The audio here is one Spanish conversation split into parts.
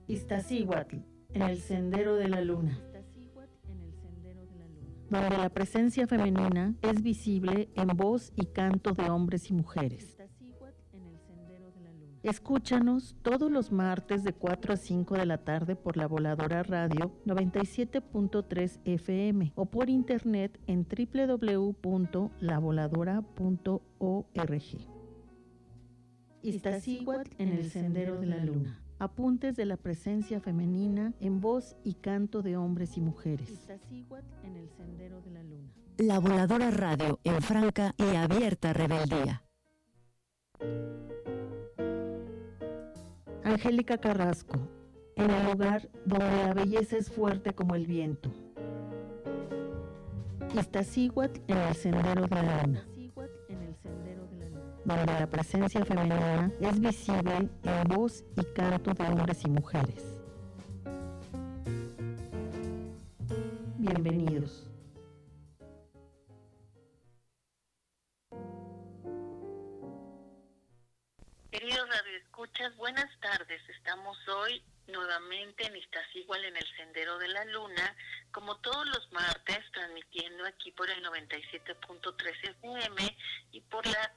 Iztaccíhuatl, en el Sendero de la Luna, donde la presencia femenina es visible en voz y canto de hombres y mujeres. Escúchanos todos los martes de 4 a 5 de la tarde por La Voladora Radio 97.3 FM o por internet en www.lavoladora.org. Iztaccíhuatl en el Sendero de la Luna. Apuntes de la presencia femenina en voz y canto de hombres y mujeres. Iztaccíhuatl en el Sendero de la Luna. La Voladora Radio en franca y abierta rebeldía. Angélica Carrasco, en el lugar donde la belleza es fuerte como el viento. Iztaccíhuatl en el Sendero de la Luna, donde la presencia femenina es visible en voz y canto de hombres y mujeres. Bienvenidos. Queridos radioescuchas, buenas tardes. Estamos hoy nuevamente en Iztaccíhuatl en el Sendero de la Luna, como todos los martes, transmitiendo aquí por el 97.3 FM y por la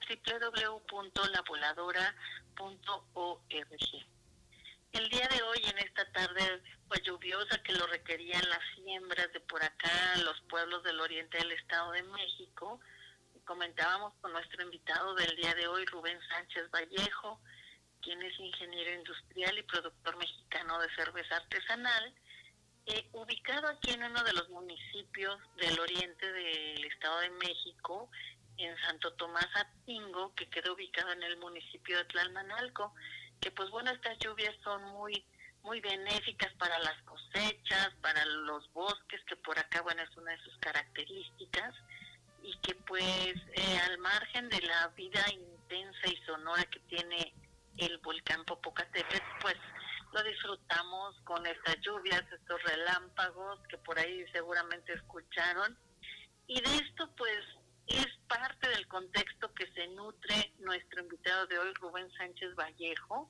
www.lavoladora.org. El día de hoy, en esta tarde pues lluviosa que lo requerían las siembras de por acá, los pueblos del oriente del Estado de México, comentábamos con nuestro invitado del día de hoy, Rubén Sánchez Vallejo, quien es ingeniero industrial y productor mexicano de cerveza artesanal, ubicado aquí en uno de los municipios del oriente del Estado de México, en Santo Tomás Atzingo, que queda ubicado en el municipio de Tlalmanalco, que pues bueno, estas lluvias son muy benéficas para las cosechas, para los bosques, que por acá bueno es una de sus características, y que pues al margen de la vida intensa y sonora que tiene el volcán Popocatépetl, pues lo disfrutamos con estas lluvias, estos relámpagos que por ahí seguramente escucharon, y de esto pues es parte del contexto que se nutre nuestro invitado de hoy, Rubén Sánchez Vallejo,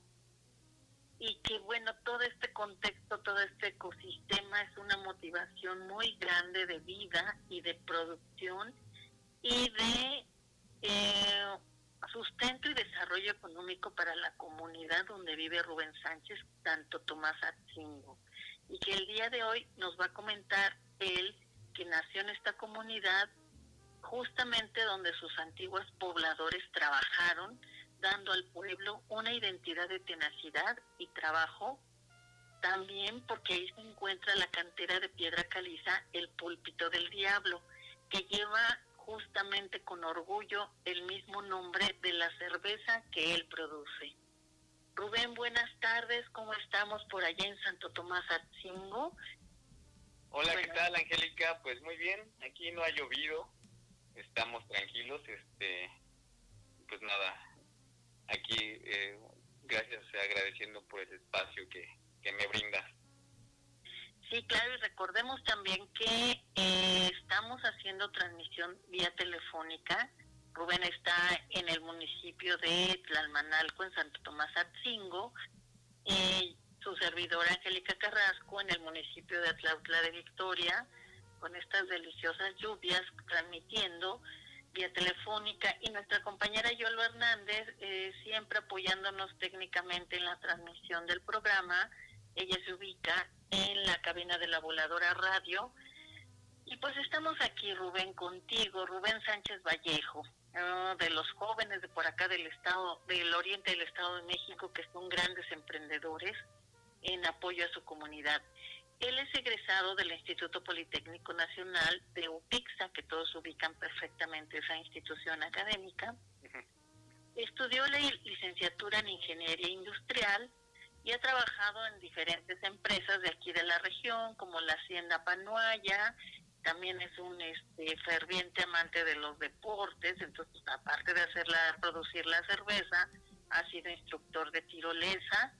y que bueno, todo este contexto, todo este ecosistema es una motivación muy grande de vida y de producción y de sustento y desarrollo económico para la comunidad donde vive Rubén Sánchez, Santo Tomás Atzingo, y que el día de hoy nos va a comentar él que nació en esta comunidad justamente donde sus antiguos pobladores trabajaron, dando al pueblo una identidad de tenacidad y trabajo, también porque ahí se encuentra la cantera de piedra caliza, el Púlpito del Diablo, que lleva justamente con orgullo el mismo nombre de la cerveza que él produce. Rubén, buenas tardes, ¿cómo estamos por allá en Santo Tomás Atzingo? Hola, ¿qué tal, Angélica? Pues muy bien, aquí no ha llovido, estamos tranquilos, pues nada, aquí gracias, agradeciendo por ese espacio que me brindas. Sí, claro, y recordemos también que estamos haciendo transmisión vía telefónica. Rubén está en el municipio de Tlalmanalco, en Santo Tomás Atzingo, su servidora Angélica Carrasco en el municipio de Atlautla de Victoria, con estas deliciosas lluvias, transmitiendo vía telefónica, y nuestra compañera Yolo Hernández siempre apoyándonos técnicamente en la transmisión del programa. Ella se ubica en la cabina de La Voladora Radio. Y pues estamos aquí, Rubén, contigo, Rubén Sánchez Vallejo, de los jóvenes de por acá del oriente del Estado de México, que son grandes emprendedores en apoyo a su comunidad. Él es egresado del Instituto Politécnico Nacional de UPIXA, que todos ubican perfectamente esa institución académica. Estudió la licenciatura en Ingeniería Industrial y ha trabajado en diferentes empresas de aquí de la región, como la Hacienda Panuaya. También es un ferviente amante de los deportes, entonces aparte de producir la cerveza, ha sido instructor de tirolesa,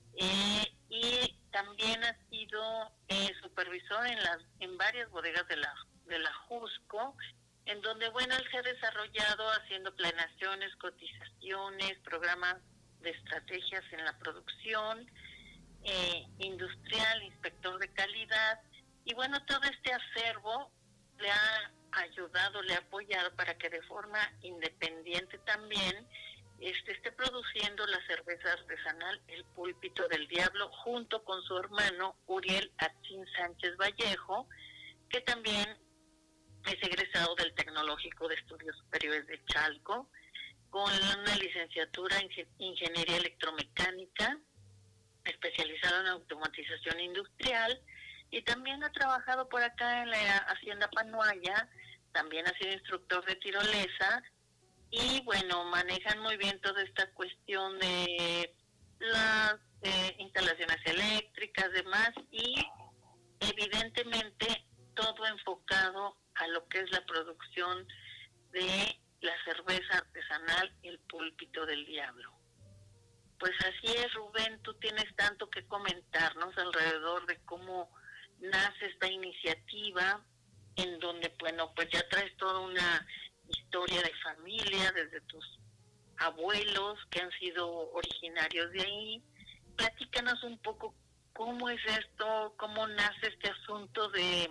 y también ha sido supervisor en varias bodegas de la Jusco, en donde bueno, él se ha desarrollado haciendo planeaciones, cotizaciones, programas de estrategias en la producción, industrial, inspector de calidad, y bueno, todo este acervo le ha ayudado, le ha apoyado para que de forma independiente también esté produciendo la cerveza artesanal El Púlpito del Diablo, junto con su hermano Uriel Atzin Sánchez Vallejo, que también es egresado del Tecnológico de Estudios Superiores de Chalco, con una licenciatura en Ingeniería Electromecánica, especializado en automatización industrial, y también ha trabajado por acá en la Hacienda Panuaya, también ha sido instructor de tirolesa, y bueno, manejan muy bien toda esta cuestión de las instalaciones eléctricas, demás, y evidentemente todo enfocado a lo que es la producción de la cerveza artesanal El Púlpito del Diablo. Pues así es, Rubén, tú tienes tanto que comentarnos alrededor de cómo nace esta iniciativa, en donde, bueno, pues ya traes toda una historia de familia, desde tus abuelos que han sido originarios de ahí. Platícanos un poco cómo es esto, cómo nace este asunto de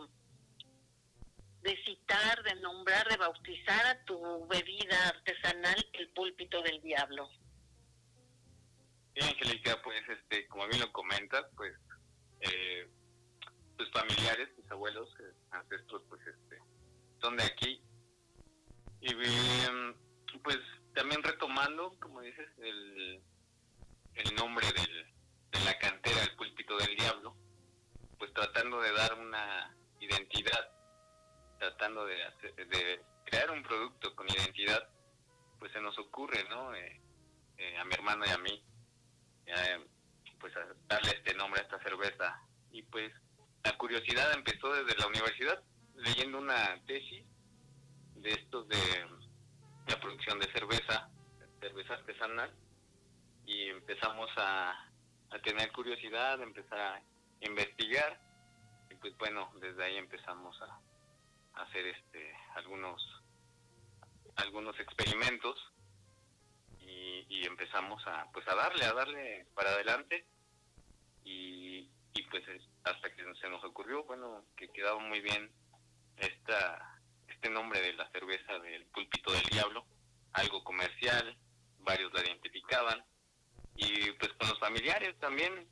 citar, de nombrar, de bautizar a tu bebida artesanal El Púlpito del Diablo. Sí, Angélica, pues como bien lo comentas, pues tus familiares, tus abuelos, ancestros, pues son de aquí. Y pues también retomando, como dices, el nombre de la cantera El Púlpito del Diablo, pues tratando de dar una identidad, tratando de crear un producto con identidad, pues se nos ocurre, ¿no? A mi hermano y a mí, pues a darle este nombre a esta cerveza. Y pues la curiosidad empezó desde la universidad, leyendo una tesis de estos de la producción de cerveza artesanal, y empezamos a tener curiosidad, a empezar a investigar, y pues bueno, desde ahí empezamos a hacer algunos experimentos, y empezamos a darle para adelante, y pues hasta que se nos ocurrió, bueno, que quedaba muy bien este nombre de la cerveza del Púlpito del Diablo, algo comercial, varios la identificaban, y pues con los familiares también,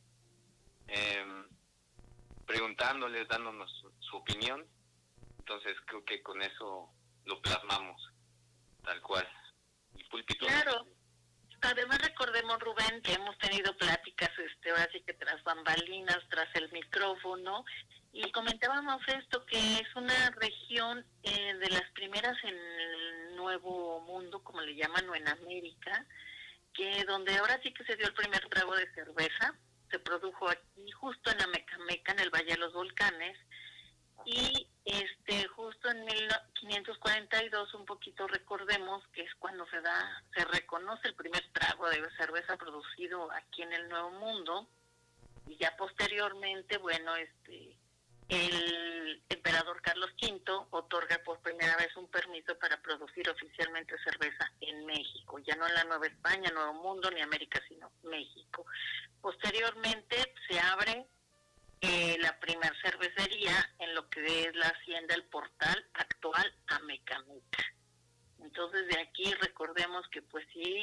preguntándoles, dándonos su opinión. Entonces creo que con eso lo plasmamos tal cual, el Púlpito. Claro. Además recordemos, Rubén, que hemos tenido pláticas, ahora sí que tras bambalinas, tras el micrófono, y comentábamos esto, que es una región de las primeras en el Nuevo Mundo, como le llaman, o en América, que donde ahora sí que se dio el primer trago de cerveza, se produjo aquí, justo en Amecameca, en el Valle de los Volcanes, y justo en 1542, un poquito recordemos que es cuando se reconoce el primer trago de cerveza producido aquí en el Nuevo Mundo, y ya posteriormente, bueno, el emperador Carlos V otorga por primera vez un permiso para producir oficialmente cerveza en México, ya no en la Nueva España, Nuevo Mundo, ni América, sino México. Posteriormente se abre la primer cervecería en lo que es la hacienda El Portal, actual Amecameca. Entonces de aquí recordemos que pues sí,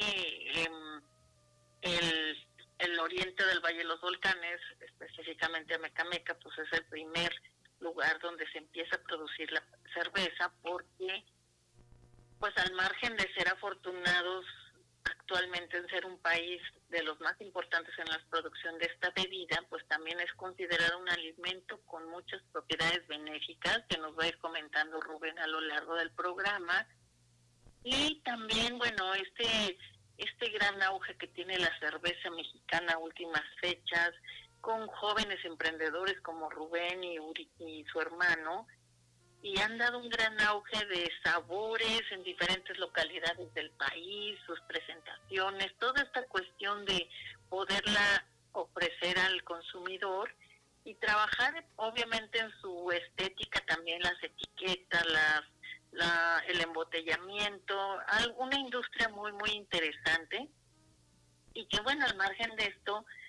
el oriente del Valle de los Volcanes, específicamente Amecameca, pues es el primer lugar donde se empieza a producir la cerveza, porque pues al margen de ser afortunados actualmente en ser un país de los más importantes en la producción de esta bebida, pues también es considerado un alimento con muchas propiedades benéficas, que nos va a ir comentando Rubén a lo largo del programa. Y también, bueno, este gran auge que tiene la cerveza mexicana a últimas fechas, con jóvenes emprendedores como Rubén y su hermano, y han dado un gran auge de sabores en diferentes localidades del país, sus presentaciones, toda esta cuestión de poderla ofrecer al consumidor y trabajar obviamente en su estética también, las etiquetas, el embotellamiento, una industria muy muy interesante, y que bueno, al margen de esto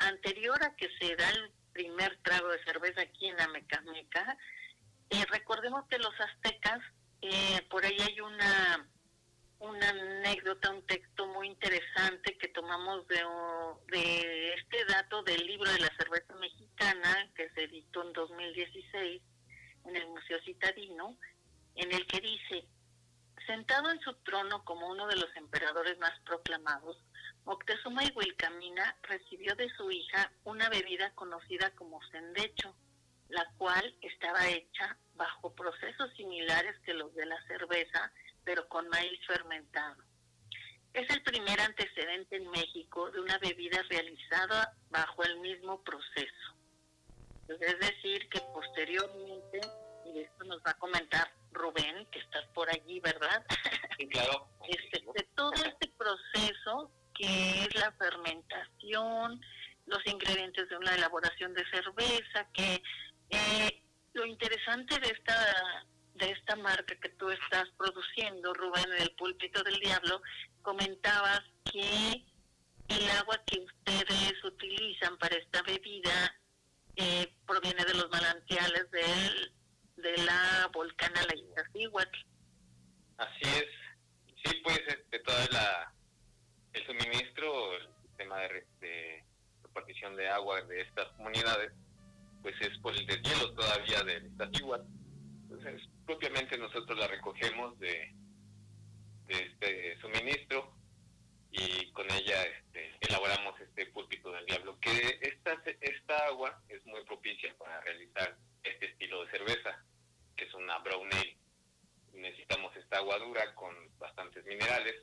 anterior a que se da el primer trago de cerveza aquí en Amecameca, recordemos que los aztecas, por ahí hay una anécdota, un texto muy interesante que tomamos de este dato del libro de la cerveza mexicana que se editó en 2016 en el Museo Citadino, en el que dice: sentado en su trono como uno de los emperadores más proclamados, Moctezuma Ihuilcamina recibió de su hija una bebida conocida como cendecho, la cual estaba hecha bajo procesos similares que los de la cerveza, pero con maíz fermentado. Es el primer antecedente en México de una bebida realizada bajo el mismo proceso. Es decir, que posteriormente, y esto nos va a comentar Rubén, que estás por allí, ¿verdad? Sí, claro. De todo este proceso que es la fermentación, los ingredientes de una elaboración de cerveza, que lo interesante de esta marca que tú estás produciendo, Rubén, en el Púlpito del Diablo, comentabas que el agua que ustedes utilizan para esta bebida proviene de los manantiales de la volcana La Iztaccíhuatl. Así es. Sí, pues todo el suministro, el sistema de repartición de agua de estas comunidades, pues es por el deshielo todavía del Iztaccíhuatl. Entonces, propiamente nosotros la recogemos de este suministro y con ella elaboramos este Púlpito del Diablo, que esta agua es muy propicia para realizar este estilo de cerveza, que es una brown ale. Necesitamos esta agua dura con bastantes minerales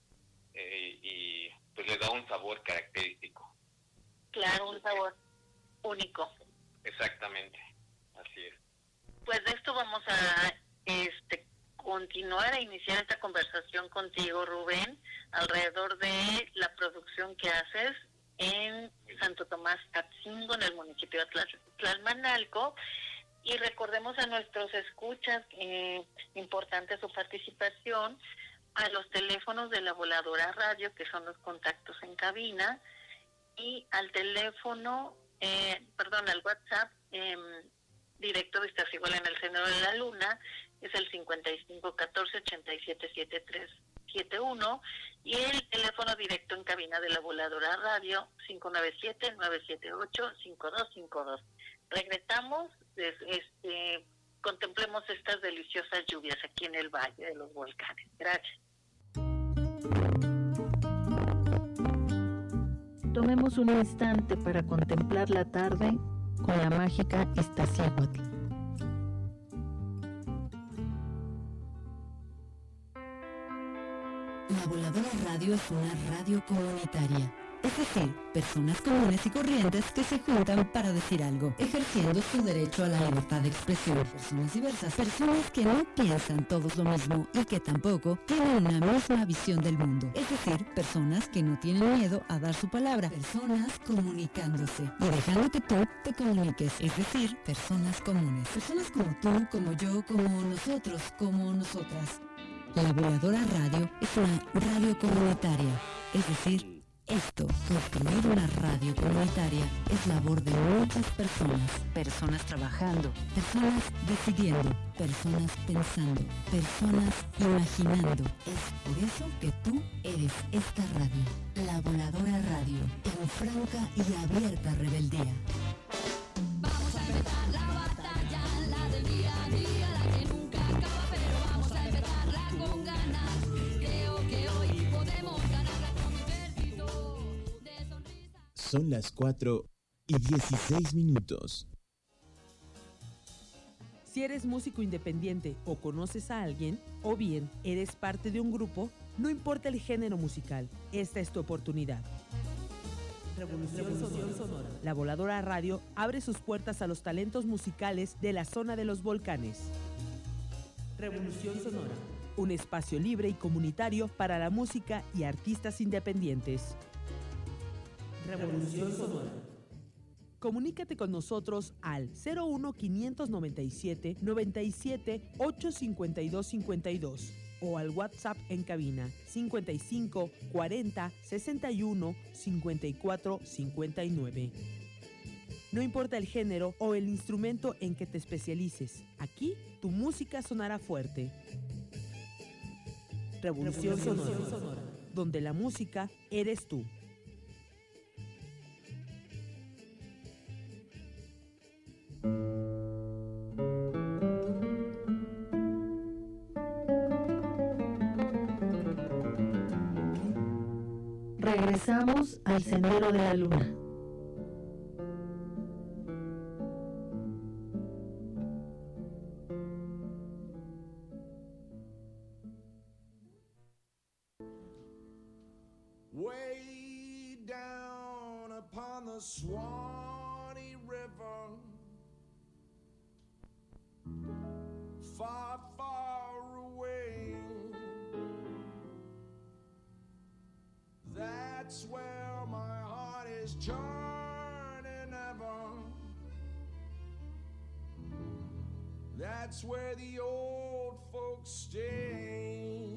y pues le da un sabor característico. Claro, un sabor único. Exactamente, así es. Pues de esto vamos a continuar a iniciar esta conversación contigo, Rubén, alrededor de la producción que haces en Santo Tomás Atzingo, en el municipio de Tlalmanalco. Y recordemos a nuestros escuchas, importante su participación, a los teléfonos de la Voladora Radio, que son los contactos en cabina, y al teléfono, al WhatsApp directo de Iztaccíhuatl en el Sendero de la Luna, es el 5514-877371, y el teléfono directo en cabina de la Voladora Radio, 597-978-5252. Regresamos, contemplemos estas deliciosas lluvias aquí en el Valle de los Volcanes. Gracias. Tomemos un instante para contemplar la tarde con la mágica Iztaccíhuatl. La Voladora Radio es una radio comunitaria. Es decir, personas comunes y corrientes que se juntan para decir algo, ejerciendo su derecho a la libertad de expresión. Personas diversas, personas que no piensan todos lo mismo y que tampoco tienen una misma visión del mundo. Es decir, personas que no tienen miedo a dar su palabra. Personas comunicándose y dejando que tú te comuniques. Es decir, personas comunes. Personas como tú, como yo, como nosotros, como nosotras. La Voladora Radio es una radio comunitaria. Es decir, construir una radio comunitaria es labor de muchas personas. Personas trabajando, personas decidiendo, personas pensando, personas imaginando. Es por eso que tú eres esta radio, La Voladora Radio, en franca y abierta rebeldía. Vamos a empezar la batalla, la del día a día, la que nunca acaba, pero vamos a empezarla con ganas. Creo que hoy podemos ganarla con mi ejército de sonrisas. Son las 4:16. Si eres músico independiente o conoces a alguien, o bien eres parte de un grupo, no importa el género musical, esta es tu oportunidad. Revolución Sonora. La Voladora Radio abre sus puertas a los talentos musicales de la zona de los volcanes. Revolución Sonora. Un espacio libre y comunitario para la música y artistas independientes. Revolución Sonora. Comunícate con nosotros al 01 597 97 852 52 o al WhatsApp en cabina 55 40 61 54 59. No importa el género o el instrumento en que te especialices, aquí tu música sonará fuerte. Revolución Sonora, donde la música eres tú. Regresamos al Sendero de la Luna. Way down upon the Swanee River, far, far away, that's where my heart is turning ever. That's where the old folks stay.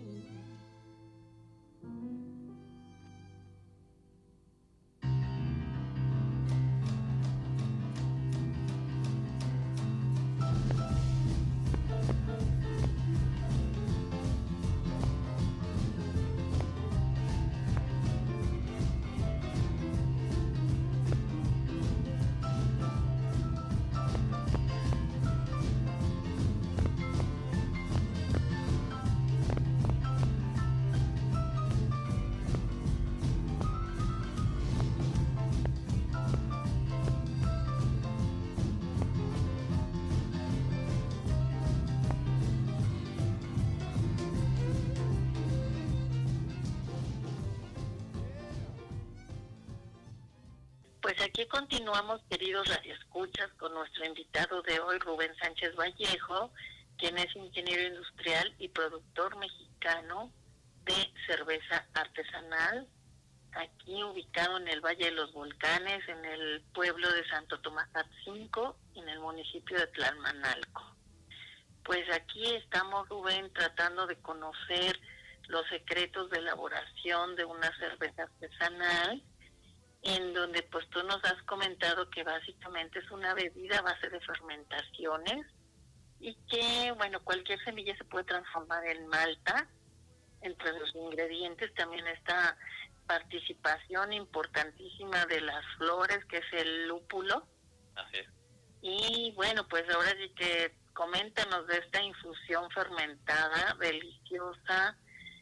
Pues aquí continuamos, queridos radioescuchas, con nuestro invitado de hoy, Rubén Sánchez Vallejo, quien es ingeniero industrial y productor mexicano de cerveza artesanal, aquí ubicado en el Valle de los Volcanes, en el pueblo de Santo Tomás Atzinco, en el municipio de Tlalmanalco. Pues aquí estamos, Rubén, tratando de conocer los secretos de elaboración de una cerveza artesanal, en donde pues tú nos has comentado que básicamente es una bebida a base de fermentaciones y que, bueno, cualquier semilla se puede transformar en malta. Entre los ingredientes también está participación importantísima de las flores, que es el lúpulo. Así es. Y bueno, pues ahora sí que coméntanos de esta infusión fermentada, deliciosa,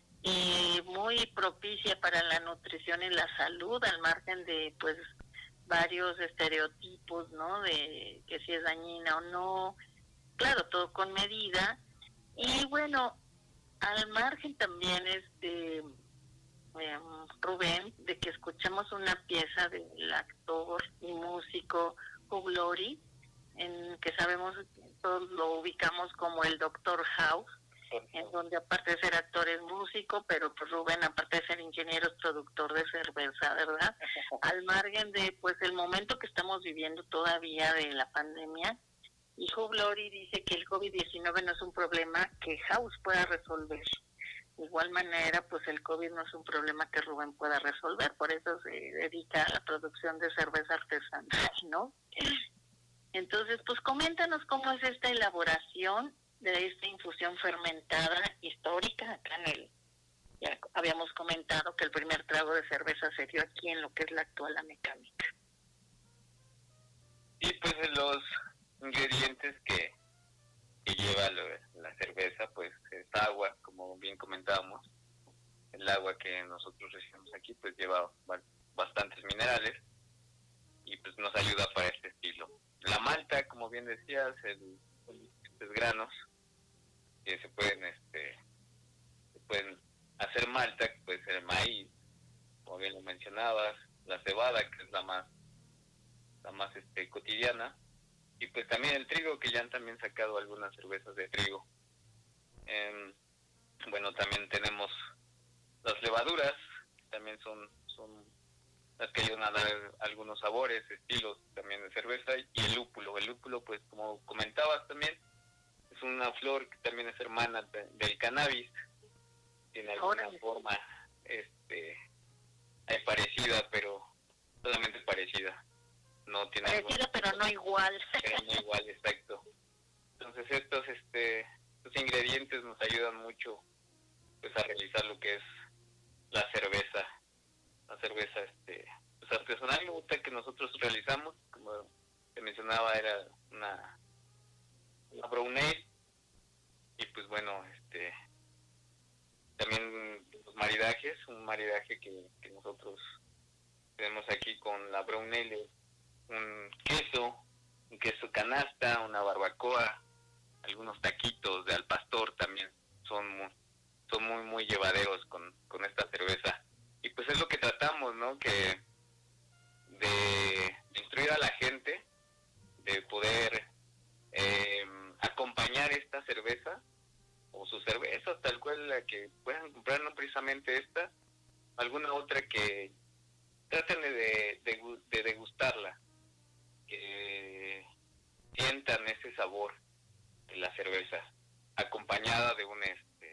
y muy propicia para la nutrición y la salud, al margen de pues varios estereotipos, ¿no? De que si es dañina o no, claro, todo con medida. Y bueno, al margen también Rubén, de que escuchamos una pieza del actor y músico Hugh Laurie, en que sabemos, todos lo ubicamos como el Dr. House, en donde aparte de ser actor es músico, pero pues Rubén, aparte de ser ingeniero, es productor de cerveza, ¿verdad? Al margen de pues el momento que estamos viviendo todavía de la pandemia, y Hugh Laurie dice que el COVID-19 no es un problema que House pueda resolver. De igual manera, pues el COVID no es un problema que Rubén pueda resolver, por eso se dedica a la producción de cerveza artesanal, ¿no? Entonces, pues coméntanos cómo es esta elaboración de esta infusión fermentada histórica. Acá ya habíamos comentado que el primer trago de cerveza se dio aquí en lo que es la actual Amecámica. Y pues los ingredientes que lleva la cerveza, pues es agua, como bien comentábamos. El agua que nosotros recibimos aquí pues lleva bastantes minerales y pues nos ayuda para este estilo. La malta, como bien decías, estos granos que se pueden hacer malta, que puede ser el maíz, como bien lo mencionabas, la cebada, que es la más cotidiana, y pues también el trigo, que ya han también sacado algunas cervezas de trigo. Bueno, también tenemos las levaduras, que también son las que ayudan a dar algunos sabores, estilos también de cerveza, y el lúpulo, pues como comentabas también, es una flor que también es hermana del cannabis, tiene alguna forma parecida, pero solamente parecida. No tiene parecida, algo, pero no igual. Pero no igual, exacto. Entonces estos ingredientes nos ayudan mucho pues a realizar lo que es la cerveza pues artesanal. Me gusta que nosotros realizamos, como te mencionaba, era una brown ale, y pues bueno, también los maridajes, un maridaje que nosotros tenemos aquí con la brown ale, un queso canasta, una barbacoa, algunos taquitos de al pastor también son muy llevaderos con esta cerveza. Y pues es lo que tratamos, ¿no? Que de instruir a la gente, de poder acompañar esta cerveza o sus cervezas tal cual, la que puedan comprar, no precisamente esta, alguna otra, que traten de degustarla, que sientan ese sabor de la cerveza acompañada de un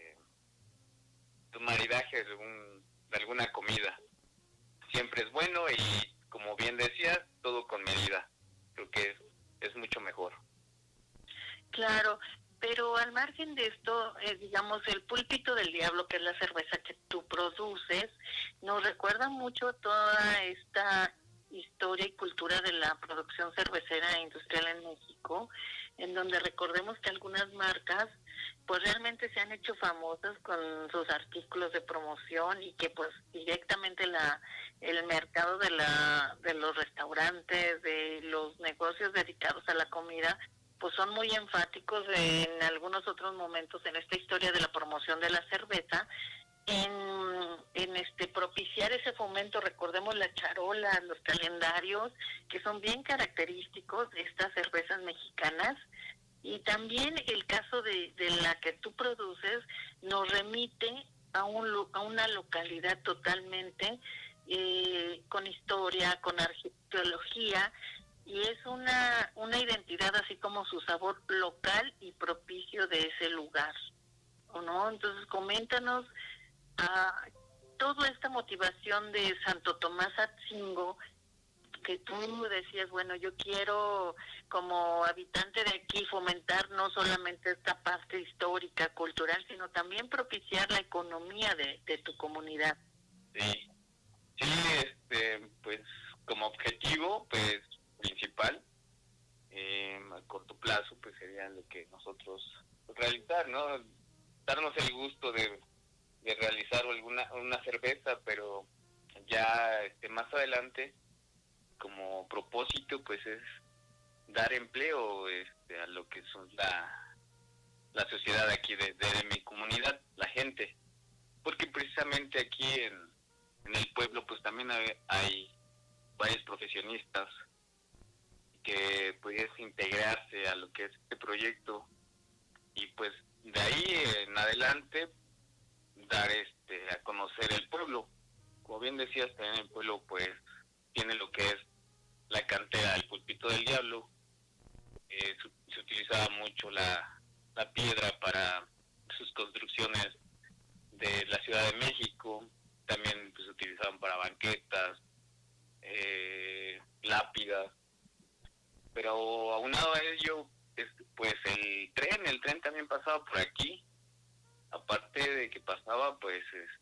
maridaje de alguna comida. Siempre es bueno, y como bien decías, todo con medida. Creo que es mucho mejor. Claro, pero al margen de esto, digamos, el Púlpito del Diablo, que es la cerveza que tú produces, nos recuerda mucho toda esta historia y cultura de la producción cervecera industrial en México, en donde recordemos que algunas marcas pues realmente se han hecho famosas con sus artículos de promoción, y que pues directamente el mercado de los restaurantes, de los negocios dedicados a la comida, pues son muy enfáticos en algunos otros momentos en esta historia de la promoción de la cerveza, en propiciar ese fomento. Recordemos las charolas, los calendarios, que son bien característicos de estas cervezas mexicanas. Y también el caso de la que tú produces nos remite a una localidad totalmente con historia, con arqueología, y es una identidad, así como su sabor local y propicio de ese lugar, ¿o no? Entonces coméntanos toda esta motivación de Santo Tomás Atzingo, que tú decías, bueno, yo quiero como habitante de aquí fomentar no solamente esta parte histórica, cultural, sino también propiciar la economía de tu comunidad. Sí, pues como objetivo pues principal, a corto plazo, pues sería lo que nosotros realizar, ¿no? Darnos el gusto de realizar una cerveza, pero ya más adelante, como propósito, pues es dar empleo a lo que son la sociedad aquí de mi comunidad, la gente, porque precisamente aquí en el pueblo pues también hay varios profesionistas que puedes integrarse a lo que es este proyecto, y pues de ahí en adelante dar a conocer el pueblo. Como bien decías, también el pueblo pues tiene lo que es la cantera del Púlpito del Diablo. Se utilizaba mucho la piedra para sus construcciones de la Ciudad de México. También pues, se utilizaban para banquetas, lápidas. Pero aunado a ello, pues el tren también pasaba por aquí. Aparte de que pasaba, pues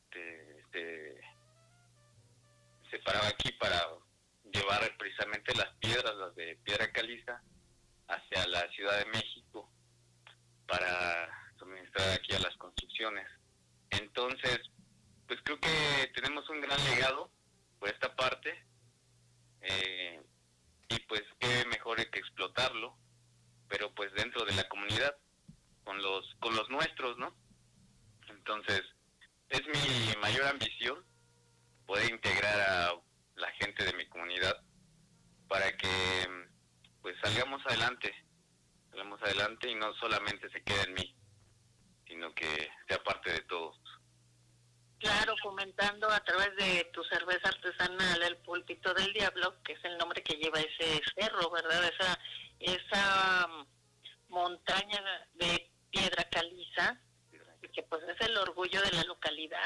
se paraba aquí para llevar precisamente las piedras, las de piedra caliza, hacia la Ciudad de México para suministrar aquí a las construcciones. Entonces, pues creo que tenemos un gran legado por esta parte, y pues qué mejor que explotarlo, pero pues dentro de la comunidad, con los nuestros, ¿no? Entonces, es mi mayor ambición poder integrar a la gente de mi comunidad para que pues salgamos adelante y no solamente se quede en mí, sino que sea parte de todos. Claro, fomentando a través de tu cerveza artesanal el Púlpito del Diablo, que es el nombre que lleva ese cerro, ¿verdad? Esa montaña de piedra caliza, que pues es el orgullo de la localidad,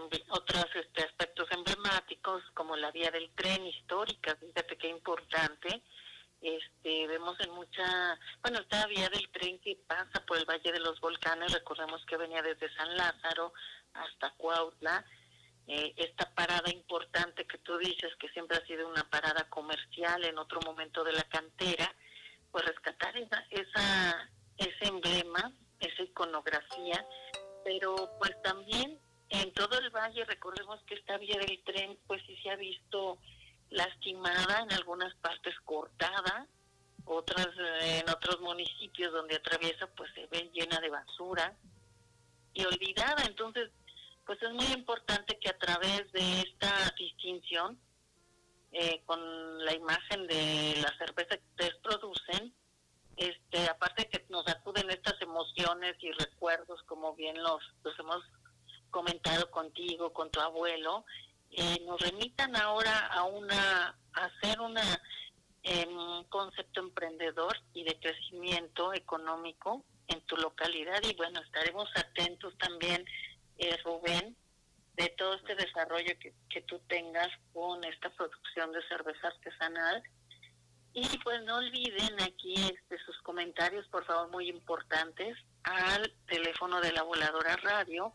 otros aspectos emblemáticos como la vía del tren histórica, fíjate qué importante. Vemos esta vía del tren que pasa por el Valle de los Volcanes, recordemos que venía desde San Lázaro hasta Cuautla. Esta parada importante que tú dices que siempre ha sido una parada comercial en otro momento de la cantera, pues rescatar ese emblema, esa iconografía, pero pues también en todo el valle recordemos que esta vía del tren pues sí se ha visto lastimada, en algunas partes cortada, otras en otros municipios donde atraviesa pues se ve llena de basura y olvidada. Entonces pues es muy importante que a través de esta distinción con la imagen de la cerveza que ustedes producen, aparte que nos acuden estas emociones y recuerdos como bien los hemos comentado contigo, con tu abuelo, nos remitan ahora a hacer un concepto emprendedor y de crecimiento económico en tu localidad. Y bueno, estaremos atentos también, Rubén, de todo este desarrollo que tú tengas con esta producción de cerveza artesanal. Y pues no olviden aquí sus comentarios, por favor, muy importantes, al teléfono de La Voladora Radio,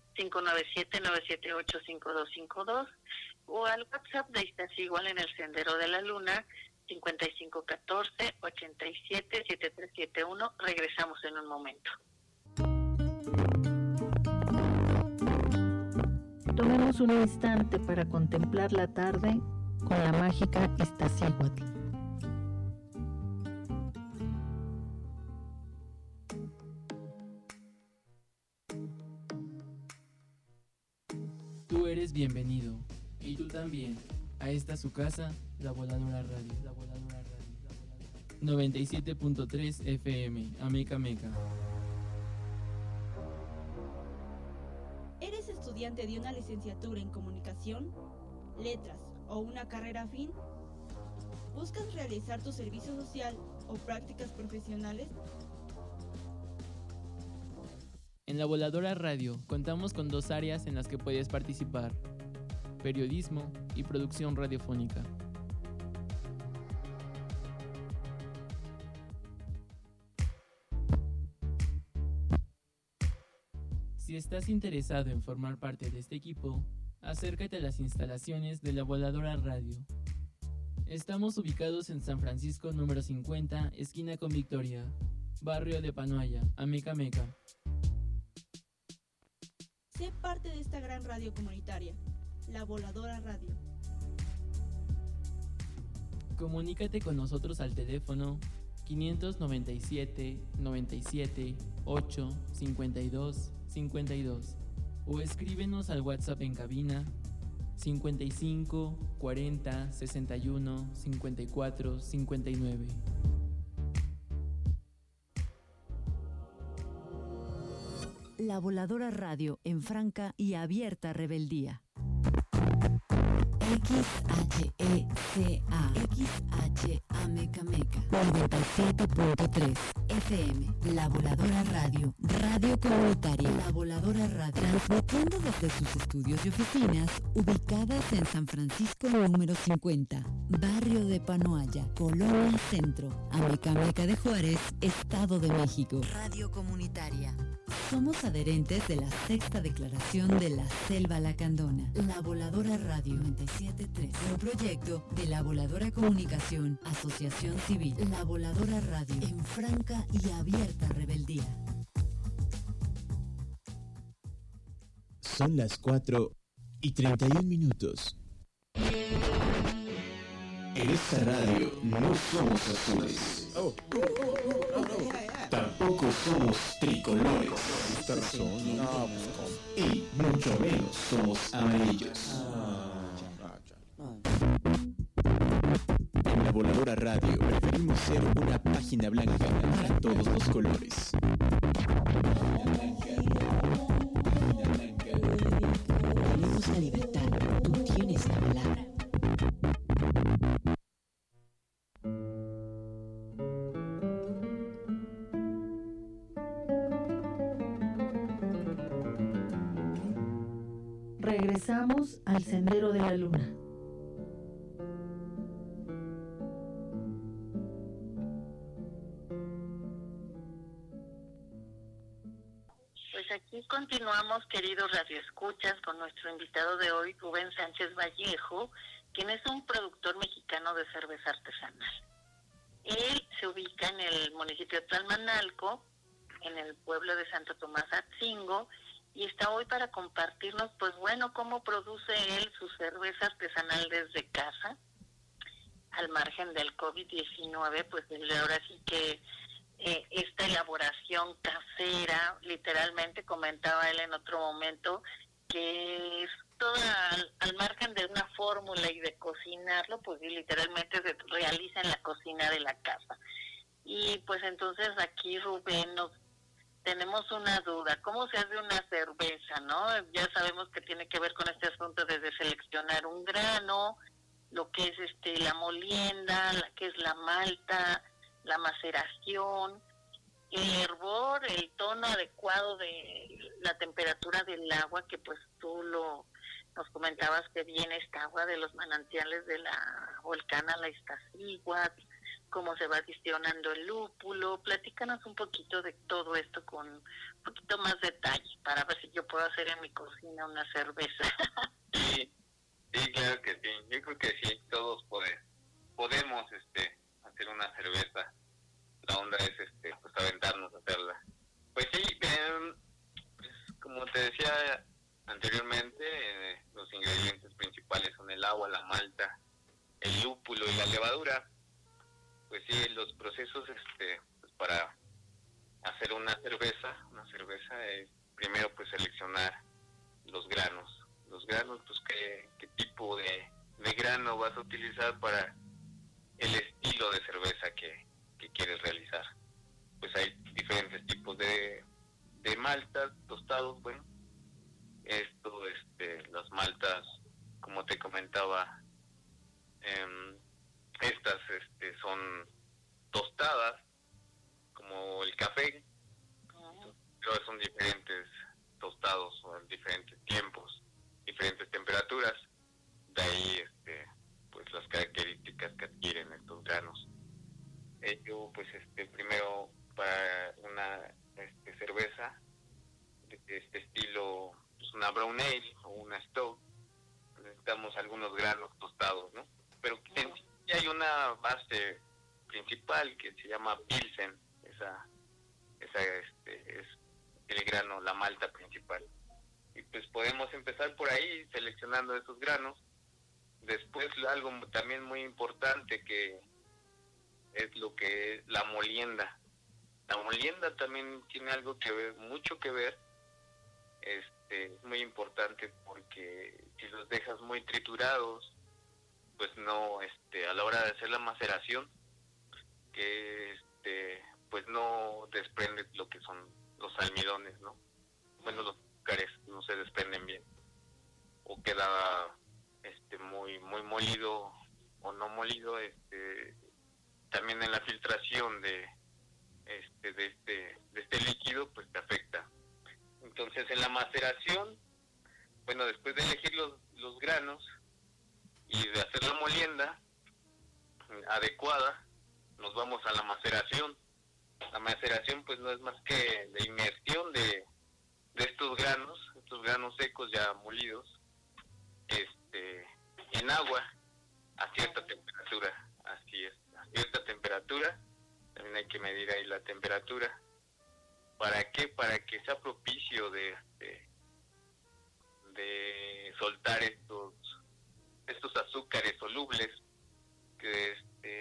597-978-5252, o al WhatsApp de Iztaccíhuatl en el Sendero de la Luna, 5514-87-7371. Regresamos en un momento. Tomemos un instante para contemplar la tarde con la mágica Iztaccíhuatl. Tú eres bienvenido, y tú también, a esta su casa, La Voladora Radio. 97.3 FM, Ameca Meca. ¿Eres estudiante de una licenciatura en comunicación, letras o una carrera afín? ¿Buscas realizar tu servicio social o prácticas profesionales? En La Voladora Radio contamos con 2 áreas en las que puedes participar: periodismo y producción radiofónica. Si estás interesado en formar parte de este equipo, acércate a las instalaciones de La Voladora Radio. Estamos ubicados en San Francisco número 50, esquina con Victoria, barrio de Panoaya, Ameca Meca. Sé parte de esta gran radio comunitaria, La Voladora Radio. Comunícate con nosotros al teléfono 597 97 8 52 52 o escríbenos al WhatsApp en cabina 55 40 61 54 59. La Voladora Radio en franca y abierta rebeldía. XHECA XH Ameca Meca 97.3 FM. La Voladora Radio, radio comunitaria. La Voladora Radio, transmitiendo desde sus estudios y oficinas ubicadas en San Francisco número 50, barrio de Panoaya, Colonia Centro, Ameca Meca de Juárez, Estado de México. Radio comunitaria. Somos adherentes de la Sexta Declaración de la Selva Lacandona. La Voladora Radio 97.3, un proyecto de La Voladora Comunicación, Asociación Civil. La Voladora Radio, en franca y abierta rebeldía. Son las 4:31. En esta radio no somos azules. Tampoco somos tricolores. Y mucho menos somos amarillos. En La Voladora Radio preferimos ser una página blanca para todos los colores. Tenemos la libertad, tú tienes la palabra. Regresamos al Sendero de la Luna. Pues aquí continuamos, queridos radioescuchas, con nuestro invitado de hoy, Rubén Sánchez Vallejo, quien es un productor mexicano de cerveza artesanal. Él se ubica en el municipio de Tlalmanalco, en el pueblo de Santo Tomás Atzingo, y está hoy para compartirnos, pues bueno, cómo produce él su cerveza artesanal desde casa, al margen del COVID-19, pues ahora sí que esta elaboración casera, literalmente comentaba él en otro momento, que es toda al margen de una fórmula y de cocinarlo, pues literalmente se realiza en la cocina de la casa. Y pues entonces aquí, Rubén, tenemos una duda, ¿cómo se hace una cerveza, no? Ya sabemos que tiene que ver con este asunto desde seleccionar un grano, lo que es la molienda, que es la malta, la maceración, el hervor, el tono adecuado de la temperatura del agua, que pues tú nos comentabas que viene esta agua de los manantiales de la Volcana, la Iztaccíhuatl, cómo se va gestionando el lúpulo. Platícanos un poquito de todo esto con un poquito más detalle, para ver si yo puedo hacer en mi cocina una cerveza. Sí, claro que sí. Yo creo que sí, todos podemos hacer una cerveza. La onda es pues aventarnos a hacerla. Pues sí, pues, como te decía anteriormente, los ingredientes principales son el agua, la malta, el lúpulo y la levadura. Pues sí, los procesos pues para hacer una cerveza es primero pues seleccionar los granos, pues qué tipo de grano vas a utilizar para el estilo de cerveza que quieres realizar. Pues hay diferentes tipos de maltas, tostados, bueno, las maltas, como te comentaba, estas son tostadas, como el café, pero son diferentes tostados o en diferentes tiempos, diferentes temperaturas, de ahí pues las características que adquieren estos granos. Yo pues primero para una cerveza de este estilo, pues una brown ale o una stout, necesitamos algunos granos tostados, ¿no? Pero en sí hay una base principal que se llama Pilsen, esa es el grano, la malta principal. Y pues podemos empezar por ahí seleccionando esos granos. Después algo también muy importante que es lo que es la molienda. La molienda también tiene algo que ver, mucho que ver. Es muy importante porque si los dejas muy triturados, pues no, a la hora de hacer la maceración, que pues no desprende lo que son los almidones, ¿no? Bueno, los azúcares no se desprenden bien, o queda muy molido o no molido. También en la filtración de este líquido, pues te afecta. Entonces en la maceración, bueno, después de elegir los granos y de hacer la molienda adecuada, nos vamos a la maceración. La maceración pues no es más que la inmersión de estos granos secos ya molidos, en agua a cierta temperatura. Así es, a cierta temperatura. También hay que medir ahí la temperatura. ¿Para qué? Para que sea propicio de soltar estos azúcares solubles que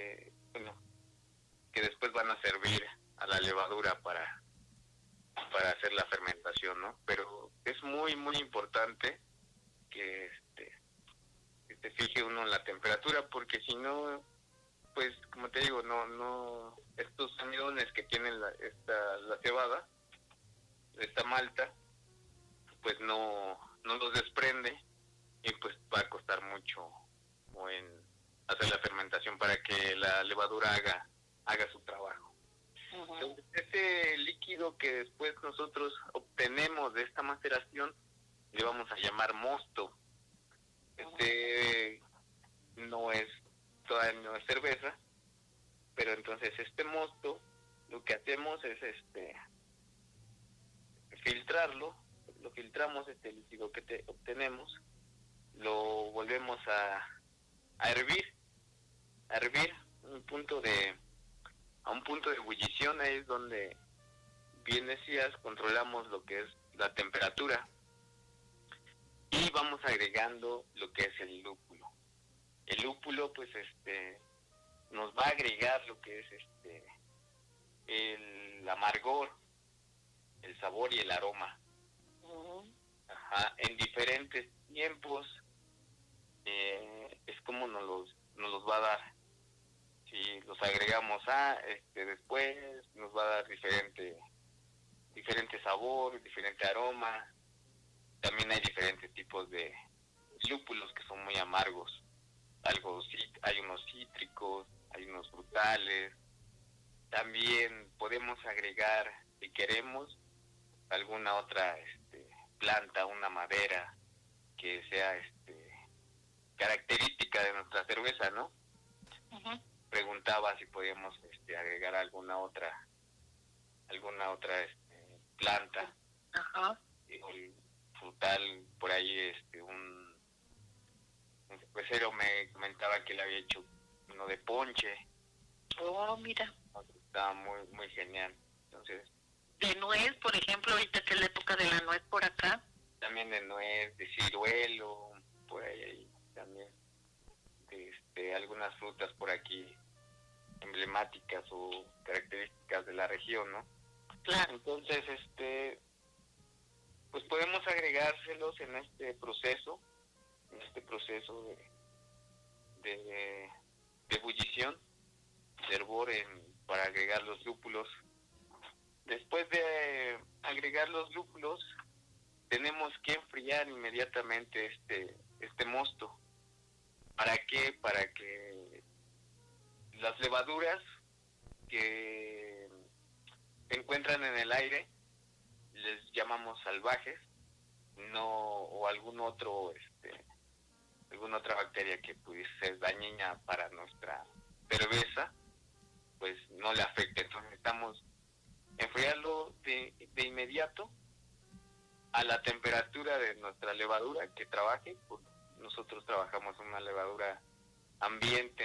que después van a servir a la levadura para hacer la fermentación, ¿no? Pero es muy importante que se fije uno en la temperatura, porque si no, pues como te digo, no estos almidones que tienen la cebada, esta malta, pues no los desprende, y pues va a costar mucho en hacer la fermentación para que la levadura haga su trabajo. Entonces, ese líquido que después nosotros obtenemos de esta maceración le vamos a llamar mosto. Todavía no es cerveza, pero entonces este mosto lo que hacemos es filtrarlo, lo filtramos, este líquido que obtenemos, lo volvemos a hervir a un punto de ebullición. Ahí es donde, bien decías, controlamos lo que es la temperatura y vamos agregando lo que es el lúpulo. El lúpulo pues nos va a agregar lo que es el amargor, el sabor y el aroma. En diferentes tiempos es como nos los va a dar. Si los agregamos después nos va a dar diferente sabor, diferente aroma. También hay diferentes tipos de lúpulos que son muy amargos. Hay unos cítricos, hay unos frutales. También podemos agregar, si queremos, alguna otra planta, una madera que sea característica de nuestra cerveza, ¿no? Preguntaba si podíamos agregar alguna otra planta, el frutal. Por ahí un cervecero me comentaba que le había hecho uno de ponche. Mira. Estaba muy muy genial. Entonces, de nuez, por ejemplo, ahorita que es la época de la nuez por acá. También de nuez, de ciruelo, por ahí también. Algunas frutas por aquí emblemáticas o características de la región, ¿no? Claro. Entonces, pues podemos agregárselos en este proceso de ebullición, de hervor, para agregar los lúpulos. Después de agregar los lúpulos, tenemos que enfriar inmediatamente este mosto. ¿Para qué? Para que las levaduras que se encuentran en el aire, les llamamos salvajes, o alguna otra bacteria que pudiese ser dañina para nuestra cerveza, pues no le afecte. Entonces necesitamos enfriarlo de inmediato a la temperatura de nuestra levadura que trabaje. Pues nosotros trabajamos una levadura ambiente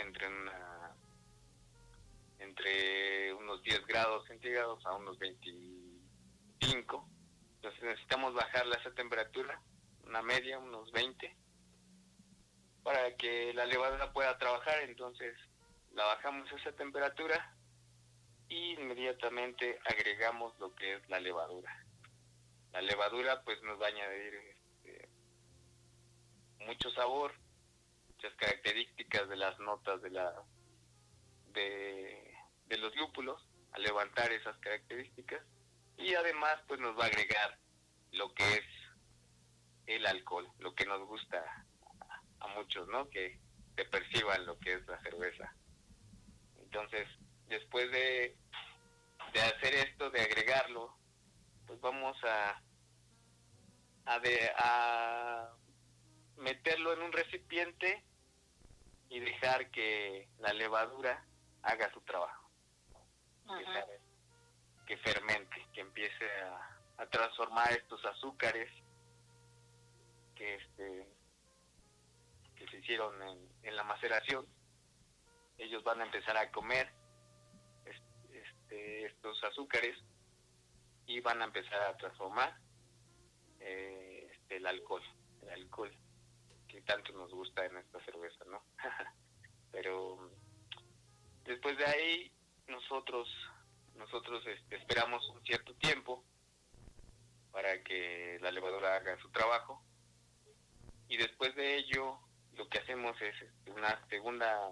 entre unos 10 grados centígrados a unos 25. Entonces necesitamos bajarle a esa temperatura, una media, unos 20, para que la levadura pueda trabajar. Entonces la bajamos a esa temperatura y inmediatamente agregamos lo que es la levadura. La levadura pues nos va a añadir mucho sabor, muchas características de las notas de los lúpulos, a levantar esas características, y además pues nos va a agregar lo que es el alcohol, lo que nos gusta a muchos, ¿no? Que se perciban lo que es la cerveza. Entonces, después de hacer esto, de agregarlo, pues vamos a meterlo en un recipiente y dejar que la levadura haga su trabajo. Que fermente, que empiece a transformar estos azúcares que se hicieron en la maceración. Ellos van a empezar a comer estos azúcares y van a empezar a transformar el alcohol que tanto nos gusta en esta cerveza, ¿no? Pero después de ahí nosotros esperamos un cierto tiempo para que la levadura haga su trabajo, y después de ello lo que hacemos es una segunda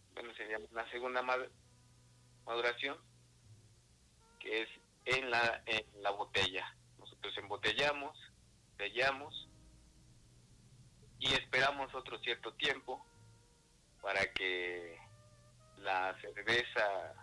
maduración, que es en la botella. Nosotros embotellamos, sellamos y esperamos otro cierto tiempo para que la cerveza,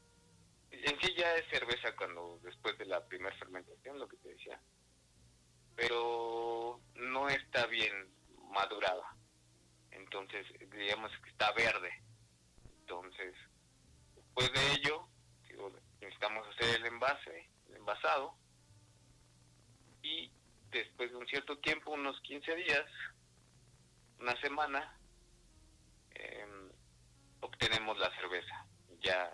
en sí ya es cerveza cuando después de la primera fermentación, lo que te decía, pero no está bien madurada. Entonces, digamos que está verde. Entonces, después de ello, necesitamos hacer el envasado, y después de un cierto tiempo, unos 15 días, una semana, obtenemos la cerveza ya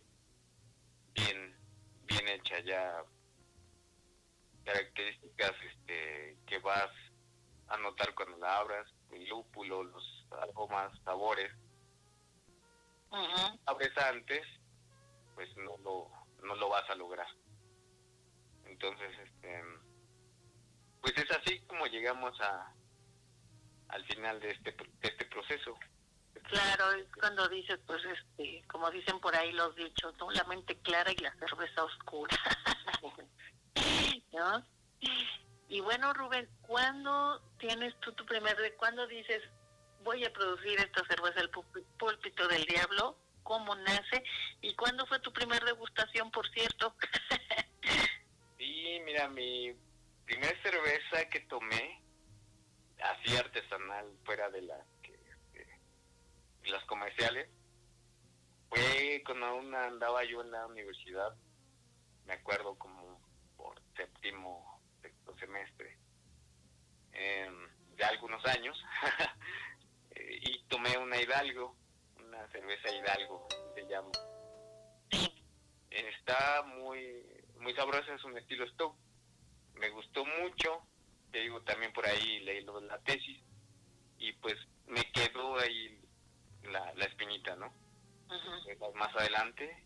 bien hecha, ya características que vas a notar cuando la abras, el lúpulo, los aromas, sabores. Abres antes, pues no lo vas a lograr. Entonces, pues es así como llegamos al final de este proceso. Claro, es cuando dices, pues, como dicen por ahí los dichos, ¿no? La mente clara y la cerveza oscura. ¿No? Y bueno, Rubén, ¿cuándo tienes tú tu cuándo dices, voy a producir esta cerveza, el Púlpito del Diablo? ¿Cómo nace? ¿Y cuándo fue tu primer degustación, por cierto? Sí, mira, mi primer cerveza que tomé, así artesanal, fuera de las comerciales, fue cuando aún andaba yo en la universidad, me acuerdo como por sexto semestre, de algunos años, y tomé una cerveza Hidalgo, se llama. Está muy sabrosa, es un estilo stout. Me gustó mucho, te digo, también por ahí leí la tesis, y pues me quedó ahí la espinita, ¿no? Más adelante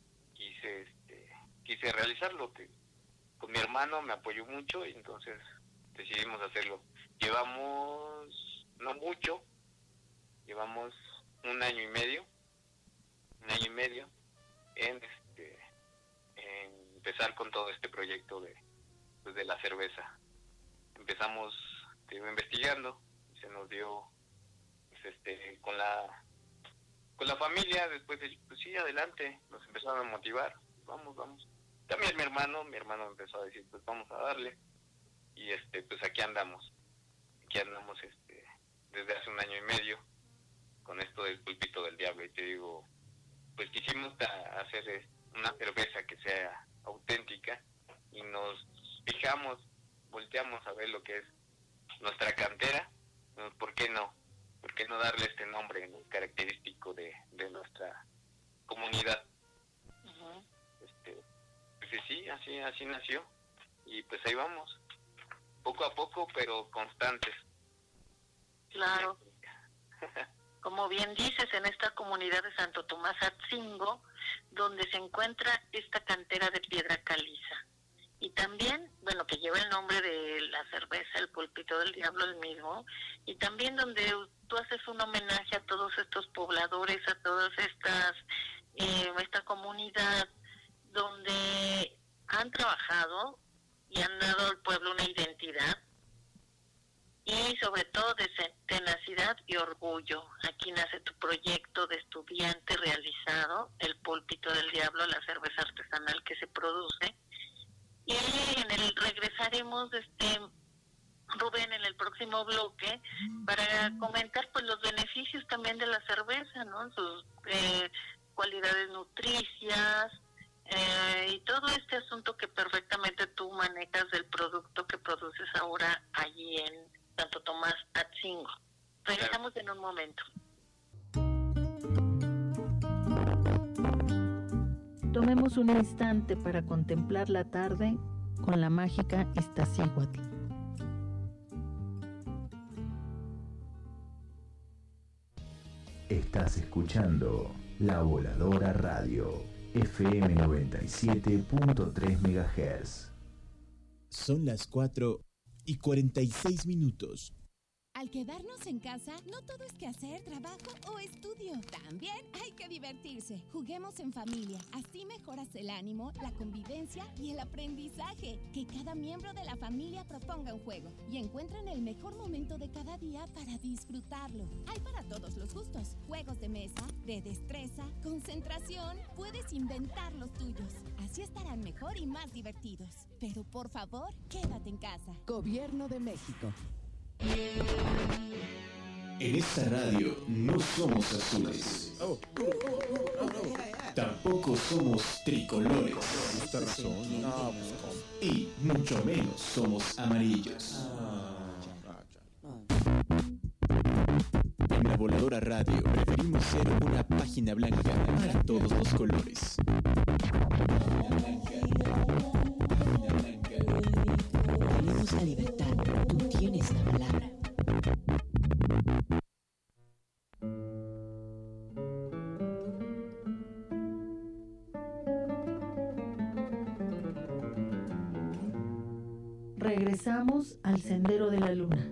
quise realizarlo. Con mi hermano me apoyó mucho, y entonces decidimos hacerlo. Llevamos, no mucho, llevamos un año y medio en empezar con todo este proyecto de la cerveza. Empezamos investigando, y se nos dio con la familia. Después pues sí, adelante, nos empezaron a motivar, vamos. También mi hermano empezó a decir, pues vamos a darle, y pues aquí andamos desde hace un año y medio con esto del Púlpito del Diablo. Y te digo, pues quisimos hacer una cerveza que sea auténtica, y nos fijamos, volteamos a ver lo que es nuestra cantera. ¿Por qué no darle este nombre, ¿no?, característico de nuestra comunidad? Pues sí, así nació, y pues ahí vamos, poco a poco, pero constantes. Claro. Como bien dices, en esta comunidad de Santo Tomás Atzingo, donde se encuentra esta cantera de piedra caliza. Y también, bueno, que lleva el nombre de la cerveza, el Púlpito del Diablo, el mismo, y también donde tú haces un homenaje a todos estos pobladores, a todas esta comunidad, donde han trabajado y han dado al pueblo una identidad, y sobre todo de tenacidad y orgullo. Aquí nace tu proyecto de estudiante realizado, el Púlpito del Diablo, la cerveza artesanal que se produce. Y regresaremos, Rubén, en el próximo bloque, para comentar pues los beneficios también de la cerveza, ¿no? Sus cualidades nutricias, y todo este asunto que perfectamente tú manejas del producto que produces ahora allí en Santo Tomás Atzingo. Regresamos en un momento. Tomemos un instante para contemplar la tarde con la mágica Iztaccíhuatl. Estás escuchando La Voladora Radio, FM 97.3 MHz. Son las 4:46. Al quedarnos en casa, no todo es quehacer, trabajo o estudio. También hay que divertirse. Juguemos en familia. Así mejoras el ánimo, la convivencia y el aprendizaje. Que cada miembro de la familia proponga un juego y encuentren el mejor momento de cada día para disfrutarlo. Hay para todos los gustos. Juegos de mesa, de destreza, concentración. Puedes inventar los tuyos. Así estarán mejor y más divertidos. Pero por favor, quédate en casa. Gobierno de México. En esta radio no somos azules. Tampoco somos tricolores. Y mucho menos somos amarillos. En La Voladora Radio preferimos ser una página blanca para todos los colores. Tenemos la libertad, tú tienes la palabra. Regresamos al Sendero de la Luna.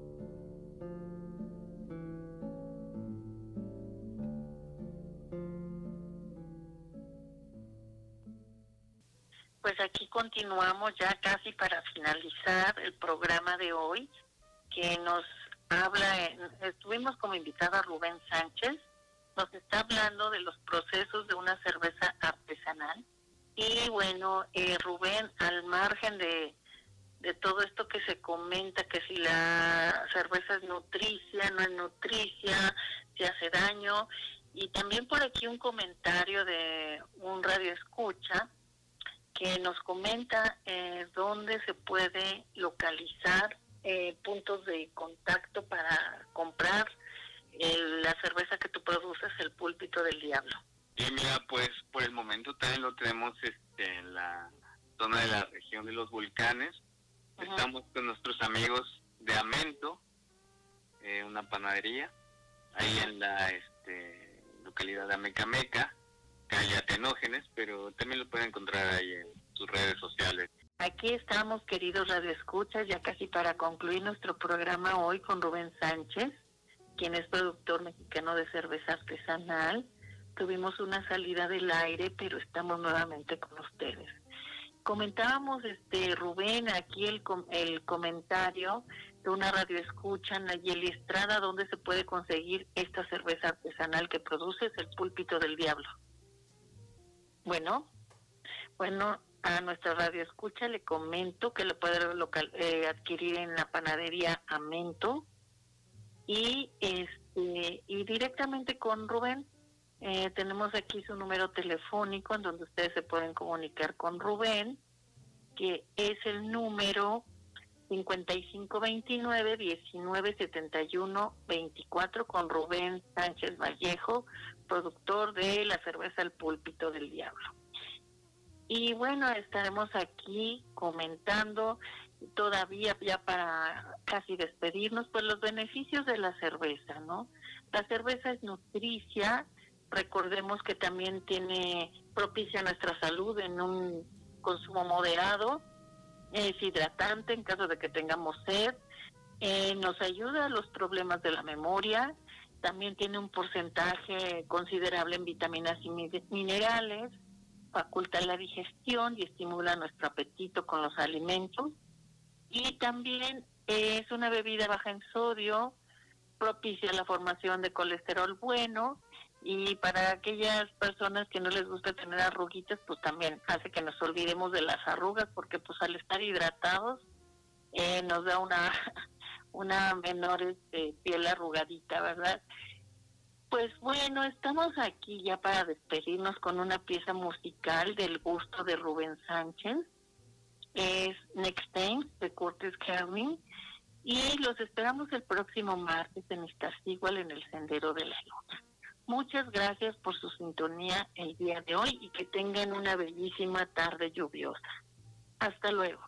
Pues aquí continuamos ya casi para finalizar el programa de hoy, que nos habla, estuvimos como invitada a Rubén Sánchez, nos está hablando de los procesos de una cerveza artesanal. Y bueno, Rubén, al margen de todo esto que se comenta, que si la cerveza es nutricia, no es nutricia, si hace daño, y también por aquí un comentario de un radioescucha que nos comenta dónde se puede localizar puntos de contacto para comprar la cerveza que tú produces, el Púlpito del Diablo. Y mira, pues por el momento también lo tenemos en la zona de la región de los volcanes. Estamos con nuestros amigos de Amento, una panadería, ahí en la localidad de Amecameca, calle Atenógenes, pero también lo pueden encontrar ahí en sus redes sociales. Aquí estamos, queridos radioescuchas, ya casi para concluir nuestro programa hoy con Rubén Sánchez, quien es productor mexicano de cerveza artesanal. Tuvimos una salida del aire, pero estamos nuevamente con ustedes. Comentábamos, Rubén, aquí el comentario de una radioescucha, Nayeli Estrada, donde se puede conseguir esta cerveza artesanal que produces, el Púlpito del Diablo. Bueno, a nuestra radioescucha le comento que lo puede adquirir en la panadería Amento y directamente con Rubén. Tenemos aquí su número telefónico en donde ustedes se pueden comunicar con Rubén, que es el número 5529-1971-24, con Rubén Sánchez Vallejo, productor de la cerveza El Púlpito del Diablo. Y bueno, estaremos aquí comentando todavía, ya para casi despedirnos, pues los beneficios de la cerveza, ¿no? La cerveza es nutricia. Recordemos que también propicia nuestra salud en un consumo moderado, es hidratante en caso de que tengamos sed, nos ayuda a los problemas de la memoria, también tiene un porcentaje considerable en vitaminas y minerales, faculta la digestión y estimula nuestro apetito con los alimentos, y también es una bebida baja en sodio, propicia la formación de colesterol bueno. Y para aquellas personas que no les gusta tener arruguitas, pues también hace que nos olvidemos de las arrugas, porque pues al estar hidratados nos da una menor piel arrugadita, ¿verdad? Pues bueno, estamos aquí ya para despedirnos con una pieza musical del gusto de Rubén Sánchez. Es Next Time de Curtis Kerwin, y los esperamos el próximo martes en Iztaccíhuatl, en el Sendero de la Luna. Muchas gracias por su sintonía el día de hoy y que tengan una bellísima tarde lluviosa. Hasta luego.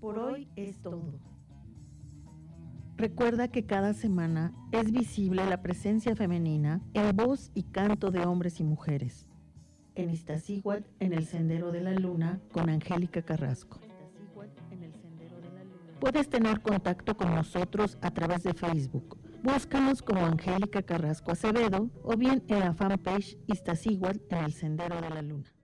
Por hoy es todo. Recuerda que cada semana es visible la presencia femenina en voz y canto de hombres y mujeres. En Iztaccíhuatl, en el Sendero de la Luna, con Angélica Carrasco. Puedes tener contacto con nosotros a través de Facebook. Búscanos como Angélica Carrasco Acevedo o bien en la fanpage Iztaccíhuatl en el Sendero de la Luna.